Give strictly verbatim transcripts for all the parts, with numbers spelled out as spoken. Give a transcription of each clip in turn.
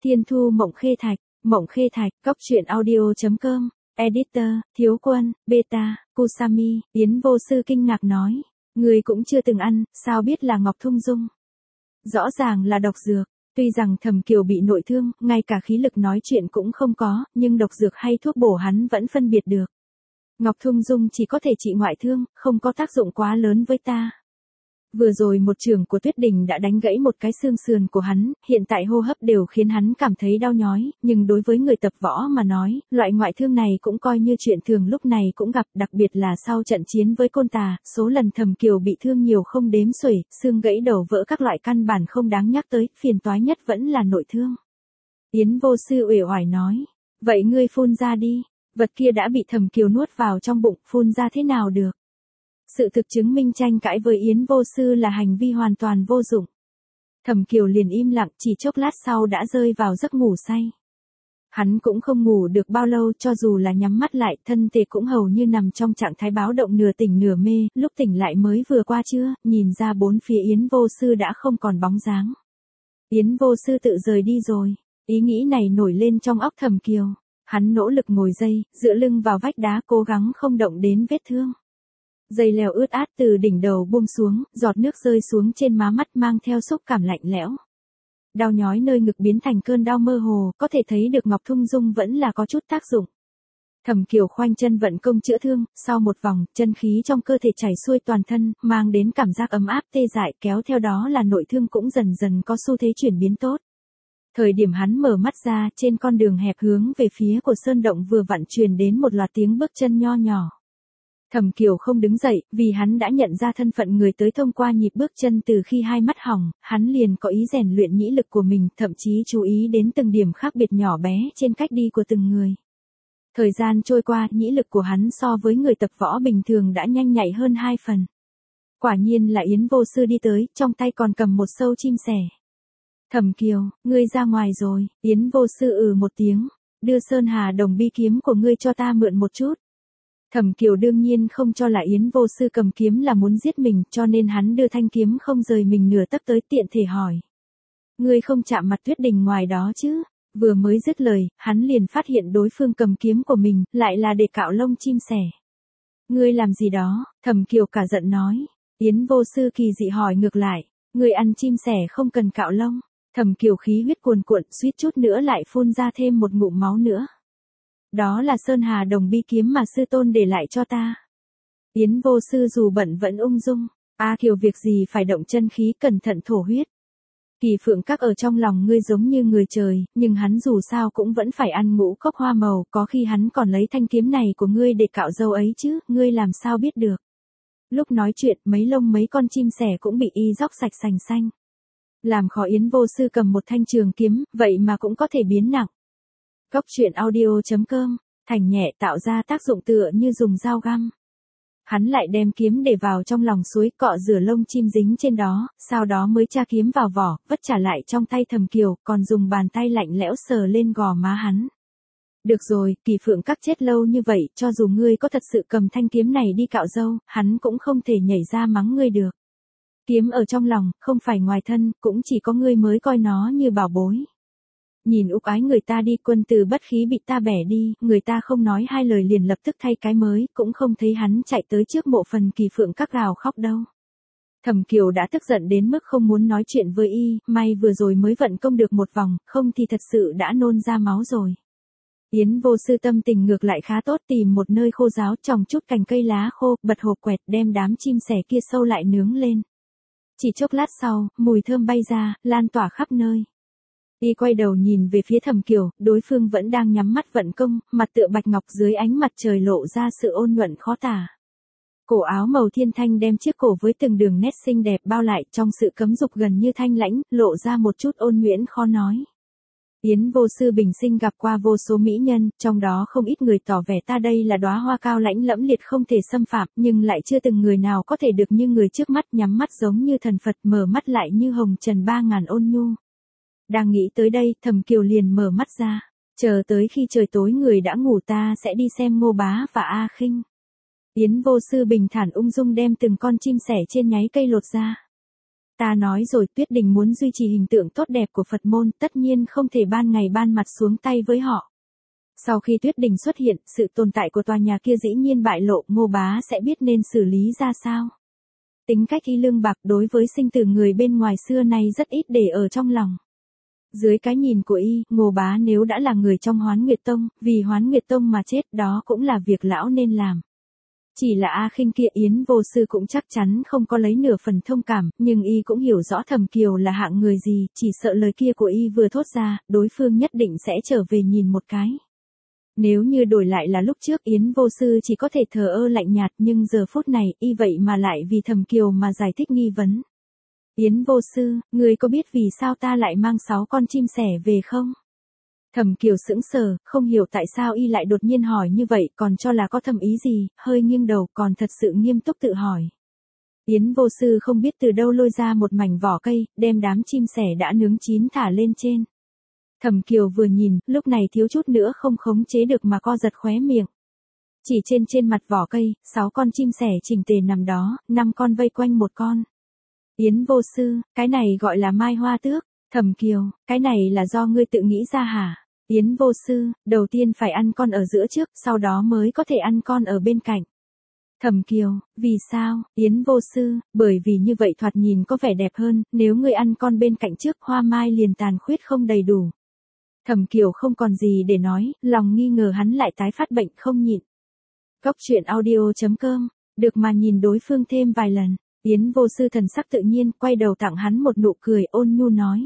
Thiên Thu Mộng Khê Thạch, Mộng Khê Thạch, Cóc truyện audio chấm com, Editor, Thiếu Quân, Beta, Kusami, Yến Vô Sư kinh ngạc nói. Người cũng chưa từng ăn, sao biết là Ngọc Thung Dung? Rõ ràng là độc dược. Tuy rằng Thẩm Kiều bị nội thương, ngay cả khí lực nói chuyện cũng không có, nhưng độc dược hay thuốc bổ hắn vẫn phân biệt được. Ngọc Thung Dung chỉ có thể trị ngoại thương, không có tác dụng quá lớn với ta. Vừa rồi một trường của Tuyết Đình đã đánh gãy một cái xương sườn của hắn, hiện tại hô hấp đều khiến hắn cảm thấy đau nhói, nhưng đối với người tập võ mà nói, loại ngoại thương này cũng coi như chuyện thường lúc này cũng gặp, đặc biệt là sau trận chiến với Côn Tà, số lần Thẩm Kiều bị thương nhiều không đếm xuể, xương gãy đầu vỡ các loại căn bản không đáng nhắc tới, phiền toái nhất vẫn là nội thương. Yến Vô Sư uể oải nói, vậy ngươi phun ra đi, vật kia đã bị Thẩm Kiều nuốt vào trong bụng, phun ra thế nào được? Sự thực chứng minh tranh cãi với Yến Vô Sư là hành vi hoàn toàn vô dụng. Thẩm Kiều liền im lặng, chỉ chốc lát sau đã rơi vào giấc ngủ say. Hắn cũng không ngủ được bao lâu, cho dù là nhắm mắt lại, thân thể cũng hầu như nằm trong trạng thái báo động nửa tỉnh nửa mê, lúc tỉnh lại mới vừa qua trưa, nhìn ra bốn phía Yến Vô Sư đã không còn bóng dáng. Yến Vô Sư tự rời đi rồi, ý nghĩ này nổi lên trong óc Thẩm Kiều. Hắn nỗ lực ngồi dậy, dựa lưng vào vách đá cố gắng không động đến vết thương. Dây leo ướt át từ đỉnh đầu buông xuống, giọt nước rơi xuống trên má mắt mang theo xúc cảm lạnh lẽo. Đau nhói nơi ngực biến thành cơn đau mơ hồ, có thể thấy được Ngọc Thung Dung vẫn là có chút tác dụng. Thẩm Kiều khoanh chân vận công chữa thương, sau một vòng, chân khí trong cơ thể chảy xuôi toàn thân, mang đến cảm giác ấm áp tê dại, kéo theo đó là nội thương cũng dần dần có xu thế chuyển biến tốt. Thời điểm hắn mở mắt ra, trên con đường hẹp hướng về phía của sơn động vừa vặn truyền đến một loạt tiếng bước chân nho nhỏ. Thẩm Kiều không đứng dậy, vì hắn đã nhận ra thân phận người tới thông qua nhịp bước chân từ khi hai mắt hỏng, hắn liền có ý rèn luyện nhĩ lực của mình, thậm chí chú ý đến từng điểm khác biệt nhỏ bé trên cách đi của từng người. Thời gian trôi qua, nhĩ lực của hắn so với người tập võ bình thường đã nhanh nhạy hơn hai phần. Quả nhiên là Yến Vô Sư đi tới, trong tay còn cầm một sâu chim sẻ. Thẩm Kiều, ngươi ra ngoài rồi, Yến Vô Sư ừ một tiếng, đưa Sơn Hà Đồng bi kiếm của ngươi cho ta mượn một chút. Thẩm Kiều đương nhiên không cho là Yến Vô Sư cầm kiếm là muốn giết mình, cho nên hắn đưa thanh kiếm không rời mình nửa tấc tới, tiện thể hỏi. Ngươi không chạm mặt Tuyết Đình ngoài đó chứ? Vừa mới dứt lời, hắn liền phát hiện đối phương cầm kiếm của mình, lại là để cạo lông chim sẻ. Ngươi làm gì đó? Thẩm Kiều cả giận nói. Yến Vô Sư kỳ dị hỏi ngược lại. Ngươi ăn chim sẻ không cần cạo lông. Thẩm Kiều khí huyết cuồn cuộn, suýt chút nữa lại phun ra thêm một ngụm máu nữa. Đó là Sơn Hà Đồng bi kiếm mà sư tôn để lại cho ta. Yến Vô Sư dù bận vẫn ung dung. A Kiều việc gì phải động chân khí, cẩn thận thổ huyết. Kỳ Phượng Các ở trong lòng ngươi giống như người trời, nhưng hắn dù sao cũng vẫn phải ăn ngũ cốc hoa màu, có khi hắn còn lấy thanh kiếm này của ngươi để cạo râu ấy chứ, ngươi làm sao biết được. Lúc nói chuyện, mấy lông mấy con chim sẻ cũng bị y róc sạch sành xanh. Làm khó Yến Vô Sư cầm một thanh trường kiếm, vậy mà cũng có thể biến nặng. Cóc truyện audio chấm com, thành nhẹ tạo ra tác dụng tựa như dùng dao găm. Hắn lại đem kiếm để vào trong lòng suối, cọ rửa lông chim dính trên đó, sau đó mới tra kiếm vào vỏ, vất trả lại trong tay Thẩm Kiều, còn dùng bàn tay lạnh lẽo sờ lên gò má hắn. Được rồi, Kỳ Phượng Các chết lâu như vậy, cho dù ngươi có thật sự cầm thanh kiếm này đi cạo râu, hắn cũng không thể nhảy ra mắng ngươi được. Kiếm ở trong lòng, không phải ngoài thân, cũng chỉ có ngươi mới coi nó như bảo bối. Nhìn ục ái người ta đi, quân từ bất khí bị ta bẻ đi, người ta không nói hai lời liền lập tức thay cái mới, cũng không thấy hắn chạy tới trước mộ phần Kỳ Phượng Các gào khóc đâu. Thẩm Kiều đã tức giận đến mức không muốn nói chuyện với y, may vừa rồi mới vận công được một vòng, không thì thật sự đã nôn ra máu rồi. Yến Vô Sư tâm tình ngược lại khá tốt, tìm một nơi khô ráo, trồng chút cành cây lá khô, bật hộp quẹt, đem đám chim sẻ kia sâu lại nướng lên. Chỉ chốc lát sau, mùi thơm bay ra, lan tỏa khắp nơi. Y quay đầu nhìn về phía Thẩm Kiều, đối phương vẫn đang nhắm mắt vận công, mặt tựa bạch ngọc dưới ánh mặt trời lộ ra sự ôn nhuận khó tả. Cổ áo màu thiên thanh đem chiếc cổ với từng đường nét xinh đẹp bao lại, trong sự cấm dục gần như thanh lãnh, lộ ra một chút ôn nhuyễn khó nói. Yến Vô Sư bình sinh gặp qua vô số mỹ nhân, trong đó không ít người tỏ vẻ ta đây là đóa hoa cao lãnh lẫm liệt không thể xâm phạm, nhưng lại chưa từng người nào có thể được như người trước mắt, nhắm mắt giống như thần Phật, mở mắt lại như hồng trần ba ngàn ôn nhu. Đang nghĩ tới đây, Thẩm Kiều liền mở mắt ra. Chờ tới khi trời tối người đã ngủ ta sẽ đi xem Ngô Bá và A Khinh. Yến Vô Sư bình thản ung dung đem từng con chim sẻ trên nháy cây lột ra. Ta nói rồi, Tuyết Đình muốn duy trì hình tượng tốt đẹp của Phật môn, tất nhiên không thể ban ngày ban mặt xuống tay với họ. Sau khi Tuyết Đình xuất hiện, sự tồn tại của tòa nhà kia dĩ nhiên bại lộ, Ngô Bá sẽ biết nên xử lý ra sao. Tính cách y lương bạc đối với sinh tử người bên ngoài xưa nay rất ít để ở trong lòng. Dưới cái nhìn của y, Ngô Bá nếu đã là người trong Hoán Nguyệt Tông, vì Hoán Nguyệt Tông mà chết đó cũng là việc lão nên làm. Chỉ là A Khinh kia Yến Vô Sư cũng chắc chắn không có lấy nửa phần thông cảm, nhưng y cũng hiểu rõ Thẩm Kiều là hạng người gì, chỉ sợ lời kia của y vừa thốt ra, đối phương nhất định sẽ trở về nhìn một cái. Nếu như đổi lại là lúc trước Yến Vô Sư chỉ có thể thờ ơ lạnh nhạt, nhưng giờ phút này, y vậy mà lại vì Thẩm Kiều mà giải thích nghi vấn. Yến Vô Sư, người có biết vì sao ta lại mang sáu con chim sẻ về không? Thẩm Kiều sững sờ, không hiểu tại sao y lại đột nhiên hỏi như vậy, còn cho là có thầm ý gì, hơi nghiêng đầu, còn thật sự nghiêm túc tự hỏi. Yến Vô Sư không biết từ đâu lôi ra một mảnh vỏ cây, đem đám chim sẻ đã nướng chín thả lên trên. Thẩm Kiều vừa nhìn, lúc này thiếu chút nữa không khống chế được mà co giật khóe miệng. Chỉ trên trên mặt vỏ cây, sáu con chim sẻ chỉnh tề nằm đó, năm con vây quanh một con. Yến Vô Sư, cái này gọi là mai hoa tước. Thẩm Kiều, cái này là do ngươi tự nghĩ ra hả? Yến Vô Sư, đầu tiên phải ăn con ở giữa trước, sau đó mới có thể ăn con ở bên cạnh. Thẩm Kiều, vì sao? Yến Vô Sư, bởi vì như vậy thoạt nhìn có vẻ đẹp hơn, nếu ngươi ăn con bên cạnh trước, hoa mai liền tàn khuyết không đầy đủ. Thẩm Kiều không còn gì để nói, lòng nghi ngờ hắn lại tái phát bệnh không nhịn. Góc truyện audio chấm com, được mà nhìn đối phương thêm vài lần. Yến Vô Sư thần sắc tự nhiên, quay đầu tặng hắn một nụ cười ôn nhu nói.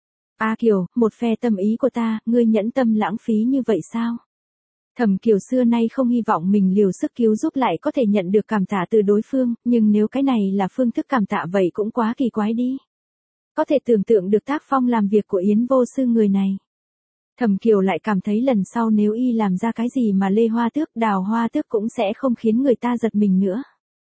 A Kiều, một phe tâm ý của ta, ngươi nhẫn tâm lãng phí như vậy sao? Thẩm Kiều xưa nay không hy vọng mình liều sức cứu giúp lại có thể nhận được cảm tạ từ đối phương, nhưng nếu cái này là phương thức cảm tạ vậy cũng quá kỳ quái đi. Có thể tưởng tượng được tác phong làm việc của Yến Vô Sư người này. Thẩm Kiều lại cảm thấy lần sau nếu y làm ra cái gì mà lê hoa tước, đào hoa tước cũng sẽ không khiến người ta giật mình nữa.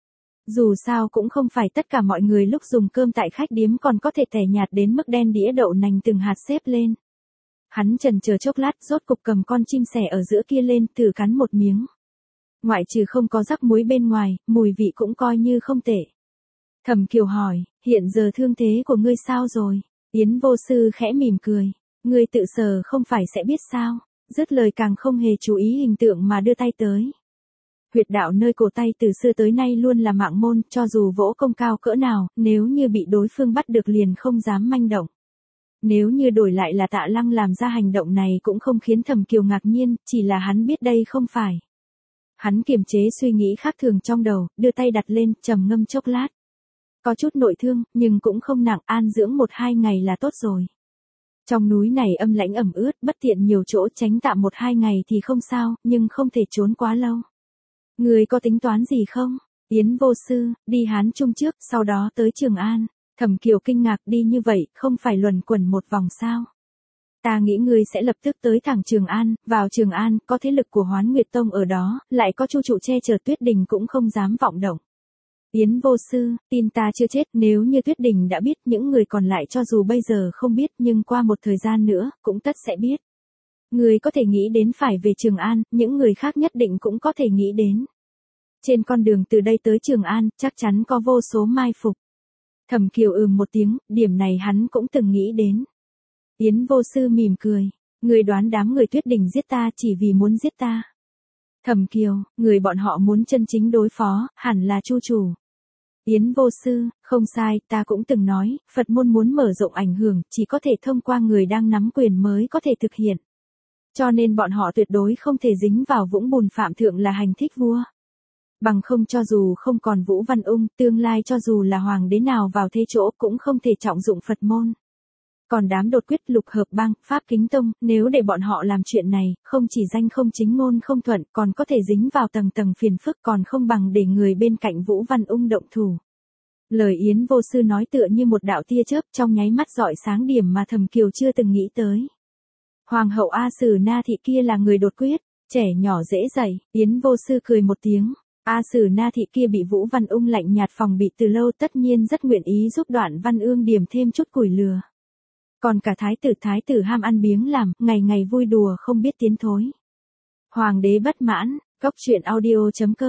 Dù sao cũng không phải tất cả mọi người lúc dùng cơm tại khách điếm còn có thể tẻ nhạt đến mức đen đĩa đậu nành từng hạt xếp lên. Hắn chần chờ chốc lát, rốt cục cầm con chim sẻ ở giữa kia lên, thử cắn một miếng. Ngoại trừ không có rắc muối bên ngoài, mùi vị cũng coi như không tệ. Thẩm Kiều hỏi, hiện giờ thương thế của ngươi sao rồi? Yến Vô Sư khẽ mỉm cười, ngươi tự sờ không phải sẽ biết sao? Dứt lời càng không hề chú ý hình tượng mà đưa tay tới. Huyệt đạo nơi cổ tay từ xưa tới nay luôn là mạng môn, cho dù võ công cao cỡ nào, nếu như bị đối phương bắt được liền không dám manh động. Nếu như đổi lại là Tạ Lăng làm ra hành động này cũng không khiến Thẩm Kiều ngạc nhiên, chỉ là hắn biết đây không phải. Hắn kiềm chế suy nghĩ khác thường trong đầu, đưa tay đặt lên, trầm ngâm chốc lát. Có chút nội thương, nhưng cũng không nặng, an dưỡng một hai ngày là tốt rồi. Trong núi này âm lãnh ẩm ướt, bất tiện nhiều chỗ, tránh tạm một hai ngày thì không sao, nhưng không thể trốn quá lâu. Người có tính toán gì không? Yến Vô Sư, đi Hán Trung trước, sau đó tới Trường An. Thẩm Kiều kinh ngạc, đi như vậy, không phải luẩn quẩn một vòng sao? Ta nghĩ ngươi sẽ lập tức tới thẳng Trường An, vào Trường An, có thế lực của Hoán Nguyệt Tông ở đó, lại có Chu trụ che chở, Tuyết Đình cũng không dám vọng động. Yến Vô Sư, tin ta chưa chết, nếu như Tuyết Đình đã biết, những người còn lại cho dù bây giờ không biết nhưng qua một thời gian nữa, cũng tất sẽ biết. Người có thể nghĩ đến phải về Trường An, những người khác nhất định cũng có thể nghĩ đến. Trên con đường từ đây tới Trường An, chắc chắn có vô số mai phục. Thẩm Kiều ừm một tiếng, điểm này hắn cũng từng nghĩ đến. Yến Vô Sư mỉm cười, người đoán đám người Tuyết Đình giết ta chỉ vì muốn giết ta. Thẩm Kiều, người bọn họ muốn chân chính đối phó, hẳn là Chu chủ. Yến Vô Sư, không sai, ta cũng từng nói, Phật môn muốn mở rộng ảnh hưởng, chỉ có thể thông qua người đang nắm quyền mới có thể thực hiện. Cho nên bọn họ tuyệt đối không thể dính vào vũng bùn phạm thượng là hành thích vua. Bằng không cho dù không còn Vũ Văn Ung, tương lai cho dù là hoàng đế nào vào thế chỗ cũng không thể trọng dụng Phật môn. Còn đám đột quyết lục hợp bang, Pháp Kính Tông, nếu để bọn họ làm chuyện này, không chỉ danh không chính ngôn không thuận, còn có thể dính vào tầng tầng phiền phức, còn không bằng để người bên cạnh Vũ Văn Ung động thủ. Lời Yến Vô Sư nói tựa như một đạo tia chớp trong nháy mắt rọi sáng điểm mà Thẩm Kiều chưa từng nghĩ tới. Hoàng hậu A Sử Na Thị kia là người đột quyết, trẻ nhỏ dễ dạy, Yến Vô Sư cười một tiếng. A Sử Na Thị kia bị Vũ Văn Ung lạnh nhạt phòng bị từ lâu, tất nhiên rất nguyện ý giúp Đoạn Văn Ương điểm thêm chút củi lửa. Còn cả thái tử thái tử ham ăn biếng làm, ngày ngày vui đùa không biết tiến thối. Hoàng đế bất mãn, góc truyện audio chấm com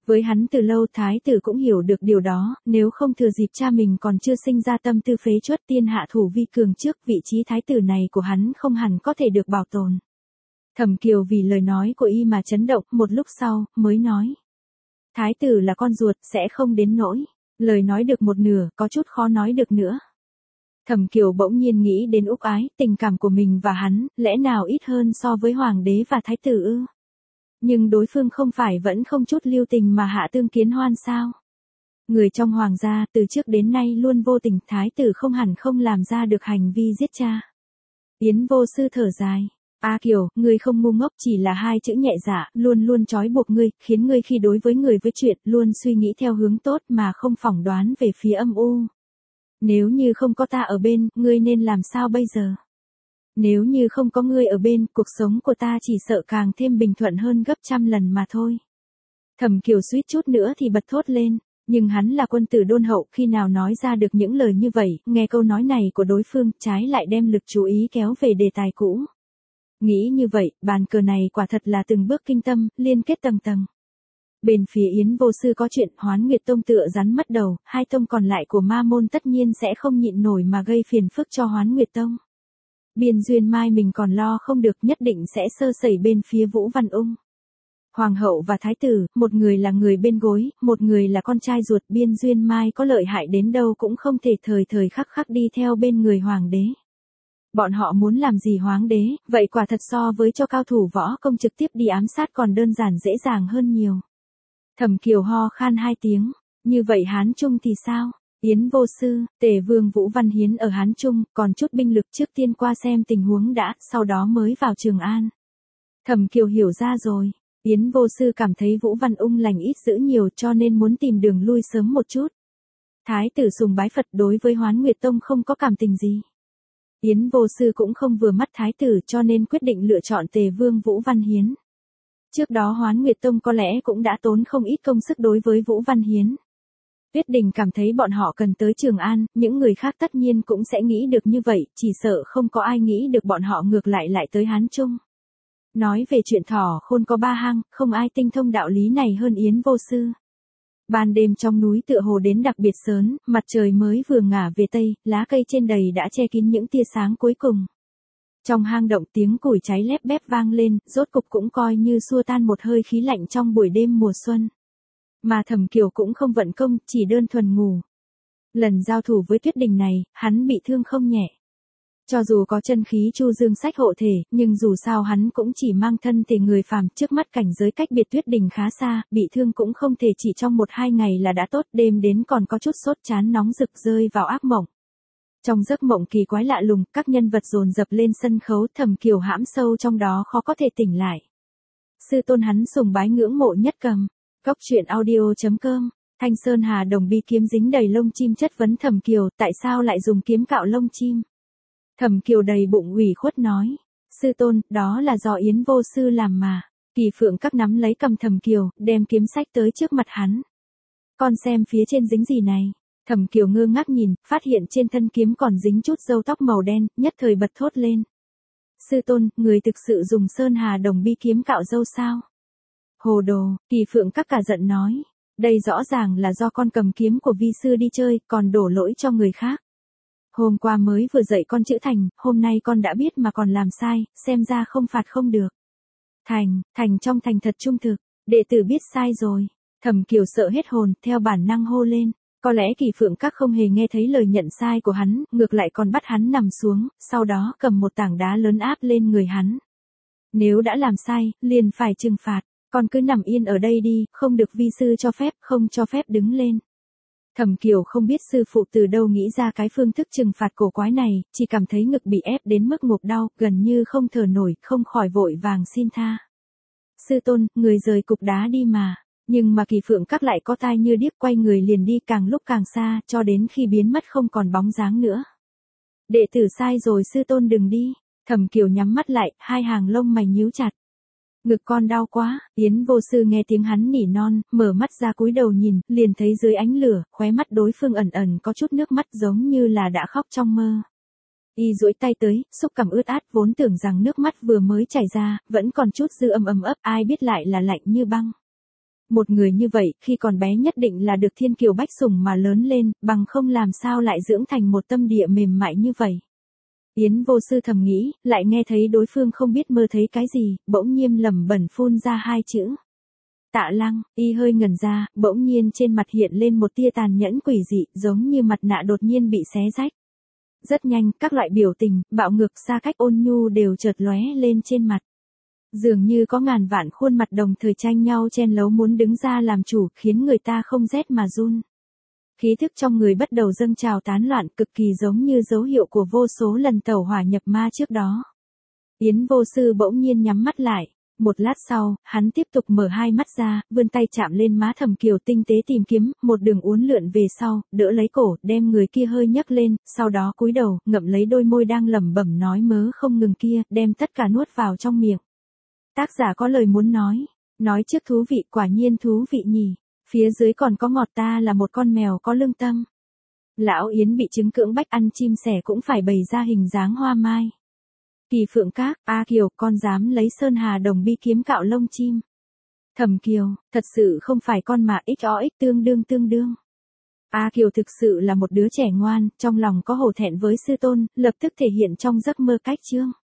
Với hắn từ lâu thái tử cũng hiểu được điều đó, nếu không thừa dịp cha mình còn chưa sinh ra tâm tư phế truất tiên hạ thủ vi cường trước, vị trí thái tử này của hắn không hẳn có thể được bảo tồn. Thẩm Kiều vì lời nói của y mà chấn động, một lúc sau, mới nói. Thái tử là con ruột, sẽ không đến nỗi. Lời nói được một nửa, có chút khó nói được nữa. Thẩm Kiều bỗng nhiên nghĩ đến Úc Ái, tình cảm của mình và hắn, lẽ nào ít hơn so với hoàng đế và thái tử ư? Nhưng đối phương không phải vẫn không chút lưu tình mà hạ tương kiến hoan sao? Người trong hoàng gia, từ trước đến nay luôn vô tình, thái tử không hẳn không làm ra được hành vi giết cha. Yến Vô Sư thở dài. A Kiều, ngươi không ngu ngốc, chỉ là hai chữ nhẹ dạ, luôn luôn trói buộc ngươi, khiến ngươi khi đối với người với chuyện, luôn suy nghĩ theo hướng tốt mà không phỏng đoán về phía âm u. Nếu như không có ta ở bên, ngươi nên làm sao bây giờ? Nếu như không có ngươi ở bên, cuộc sống của ta chỉ sợ càng thêm bình thuận hơn gấp trăm lần mà thôi. Thẩm Kiều suýt chút nữa thì bật thốt lên, nhưng hắn là quân tử đôn hậu, khi nào nói ra được những lời như vậy, nghe câu nói này của đối phương, trái lại đem lực chú ý kéo về đề tài cũ. Nghĩ như vậy, bàn cờ này quả thật là từng bước kinh tâm, liên kết tầng tầng. Bên phía Yến Vô Sư có chuyện Hoán Nguyệt Tông tựa rắn mất đầu, hai tông còn lại của ma môn tất nhiên sẽ không nhịn nổi mà gây phiền phức cho Hoán Nguyệt Tông. Biên Duyên Mai mình còn lo không được, nhất định sẽ sơ sẩy bên phía Vũ Văn Ung. Hoàng hậu và thái tử, một người là người bên gối, một người là con trai ruột, Biên Duyên Mai có lợi hại đến đâu cũng không thể thời thời khắc khắc đi theo bên người hoàng đế. Bọn họ muốn làm gì hoàng đế, vậy quả thật so với cho cao thủ võ công trực tiếp đi ám sát còn đơn giản dễ dàng hơn nhiều. Thẩm Kiều ho khan hai tiếng, như vậy Hán Trung thì sao? Yến Vô Sư, Tề Vương Vũ Văn Hiến ở Hán Trung, còn chút binh lực trước tiên qua xem tình huống đã, sau đó mới vào Trường An. Thẩm Kiều hiểu ra rồi, Yến Vô Sư cảm thấy Vũ Văn Ung lành ít dữ nhiều cho nên muốn tìm đường lui sớm một chút. Thái tử sùng bái Phật, đối với Hoán Nguyệt Tông không có cảm tình gì. Yến Vô Sư cũng không vừa mắt thái tử cho nên quyết định lựa chọn Tề Vương Vũ Văn Hiến. Trước đó Hoán Nguyệt Tông có lẽ cũng đã tốn không ít công sức đối với Vũ Văn Hiến. Tuyết Đình cảm thấy bọn họ cần tới Trường An, những người khác tất nhiên cũng sẽ nghĩ được như vậy, chỉ sợ không có ai nghĩ được bọn họ ngược lại lại tới Hán Trung. Nói về chuyện thỏ khôn có ba hang, không ai tinh thông đạo lý này hơn Yến Vô Sư. Ban đêm trong núi tựa hồ đến đặc biệt sớm, mặt trời mới vừa ngả về tây, lá cây trên đầy đã che kín những tia sáng cuối cùng. Trong hang động tiếng củi cháy lép bép vang lên, rốt cục cũng coi như xua tan một hơi khí lạnh trong buổi đêm mùa xuân. Mà Thẩm Kiều cũng không vận công, chỉ đơn thuần ngủ. Lần giao thủ với Tuyết Đình này, hắn bị thương không nhẹ. Cho dù có chân khí Chu Dương Sách hộ thể, nhưng dù sao hắn cũng chỉ mang thân thể người phàm, trước mắt cảnh giới cách biệt Tuyết Đình khá xa, bị thương cũng không thể chỉ trong một hai ngày là đã tốt, đêm đến còn có chút sốt chán nóng rực rơi vào ác mộng. Trong giấc mộng kỳ quái lạ lùng, các nhân vật dồn dập lên sân khấu, Thẩm Kiều hãm sâu trong đó khó có thể tỉnh lại. Sư tôn hắn sùng bái ngưỡng mộ nhất cầm. Cốc truyện audio chấm com, Thanh Sơn Hà Đồng bi kiếm dính đầy lông chim chất vấn Thẩm Kiều, tại sao lại dùng kiếm cạo lông chim? Thẩm Kiều đầy bụng ủy khuất nói, sư tôn, đó là do Yến Vô Sư làm mà. Kỳ Phượng các nắm lấy cầm Thẩm Kiều, đem kiếm sách tới trước mặt hắn. Con xem phía trên dính gì này? Thẩm Kiều ngơ ngác nhìn, phát hiện trên thân kiếm còn dính chút râu tóc màu đen, nhất thời bật thốt lên. Sư tôn, người thực sự dùng Sơn Hà Đồng bi kiếm cạo râu sao? Hồ đồ, Kỳ Phượng các cả giận nói. Đây rõ ràng là do con cầm kiếm của vi sư đi chơi, còn đổ lỗi cho người khác. Hôm qua mới vừa dạy con chữ thành, hôm nay con đã biết mà còn làm sai, xem ra không phạt không được. Thành, thành trong thành thật trung thực, đệ tử biết sai rồi. Thẩm Kiều sợ hết hồn, theo bản năng hô lên. Có lẽ Kỳ Phượng các không hề nghe thấy lời nhận sai của hắn, ngược lại còn bắt hắn nằm xuống, sau đó cầm một tảng đá lớn áp lên người hắn. Nếu đã làm sai, liền phải trừng phạt. Con cứ nằm yên ở đây đi, không được vi sư cho phép, không cho phép đứng lên. Thẩm Kiều không biết sư phụ từ đâu nghĩ ra cái phương thức trừng phạt cổ quái này, chỉ cảm thấy ngực bị ép đến mức ngộp đau, gần như không thở nổi, không khỏi vội vàng xin tha. Sư tôn, người rời cục đá đi mà. Nhưng mà Kỳ Phượng các lại có tai như điếc, quay người liền đi càng lúc càng xa, cho đến khi biến mất không còn bóng dáng nữa. Đệ tử sai rồi sư tôn đừng đi. Thẩm Kiều nhắm mắt lại, hai hàng lông mày nhíu chặt. Ngực con đau quá. Yến Vô Sư nghe tiếng hắn nỉ non, mở mắt ra cúi đầu nhìn, liền thấy dưới ánh lửa, khóe mắt đối phương ẩn ẩn có chút nước mắt giống như là đã khóc trong mơ. Y duỗi tay tới, xúc cảm ướt át, vốn tưởng rằng nước mắt vừa mới chảy ra, vẫn còn chút dư âm ấm ấp, ai biết lại là lạnh như băng. Một người như vậy, khi còn bé nhất định là được thiên kiều bách sủng mà lớn lên, bằng không làm sao lại dưỡng thành một tâm địa mềm mại như vậy. Yến Vô Sư thầm nghĩ, lại nghe thấy đối phương không biết mơ thấy cái gì, bỗng nhiên lẩm bẩm phun ra hai chữ. Tạ Lăng, y hơi ngẩn ra, bỗng nhiên trên mặt hiện lên một tia tàn nhẫn quỷ dị, giống như mặt nạ đột nhiên bị xé rách. Rất nhanh, các loại biểu tình, bạo ngược, xa cách, ôn nhu đều chợt lóe lên trên mặt. Dường như có ngàn vạn khuôn mặt đồng thời tranh nhau chen lấu muốn đứng ra làm chủ, khiến người ta không rét mà run. Khí thức trong người bắt đầu dâng trào tán loạn, cực kỳ giống như dấu hiệu của vô số lần tẩu hỏa nhập ma trước đó. Yến Vô Sư bỗng nhiên nhắm mắt lại. Một lát sau, hắn tiếp tục mở hai mắt ra, vươn tay chạm lên má Thẩm Kiều tinh tế tìm kiếm, một đường uốn lượn về sau, đỡ lấy cổ, đem người kia hơi nhấc lên, sau đó cúi đầu, ngậm lấy đôi môi đang lẩm bẩm nói mớ không ngừng kia, đem tất cả nuốt vào trong miệng. Tác giả có lời muốn nói, nói trước thú vị, quả nhiên thú vị nhỉ, phía dưới còn có ngọt, ta là một con mèo có lương tâm. Lão Yến bị chứng cưỡng bách ăn chim sẻ cũng phải bày ra hình dáng hoa mai. Kỳ Phượng Các, A Kiều, con dám lấy Sơn Hà Đồng bi kiếm cạo lông chim. Thẩm Kiều, thật sự không phải con mà ích o ích tương đương tương đương. A Kiều thực sự là một đứa trẻ ngoan, trong lòng có hổ thẹn với sư tôn, lập tức thể hiện trong giấc mơ cách chương.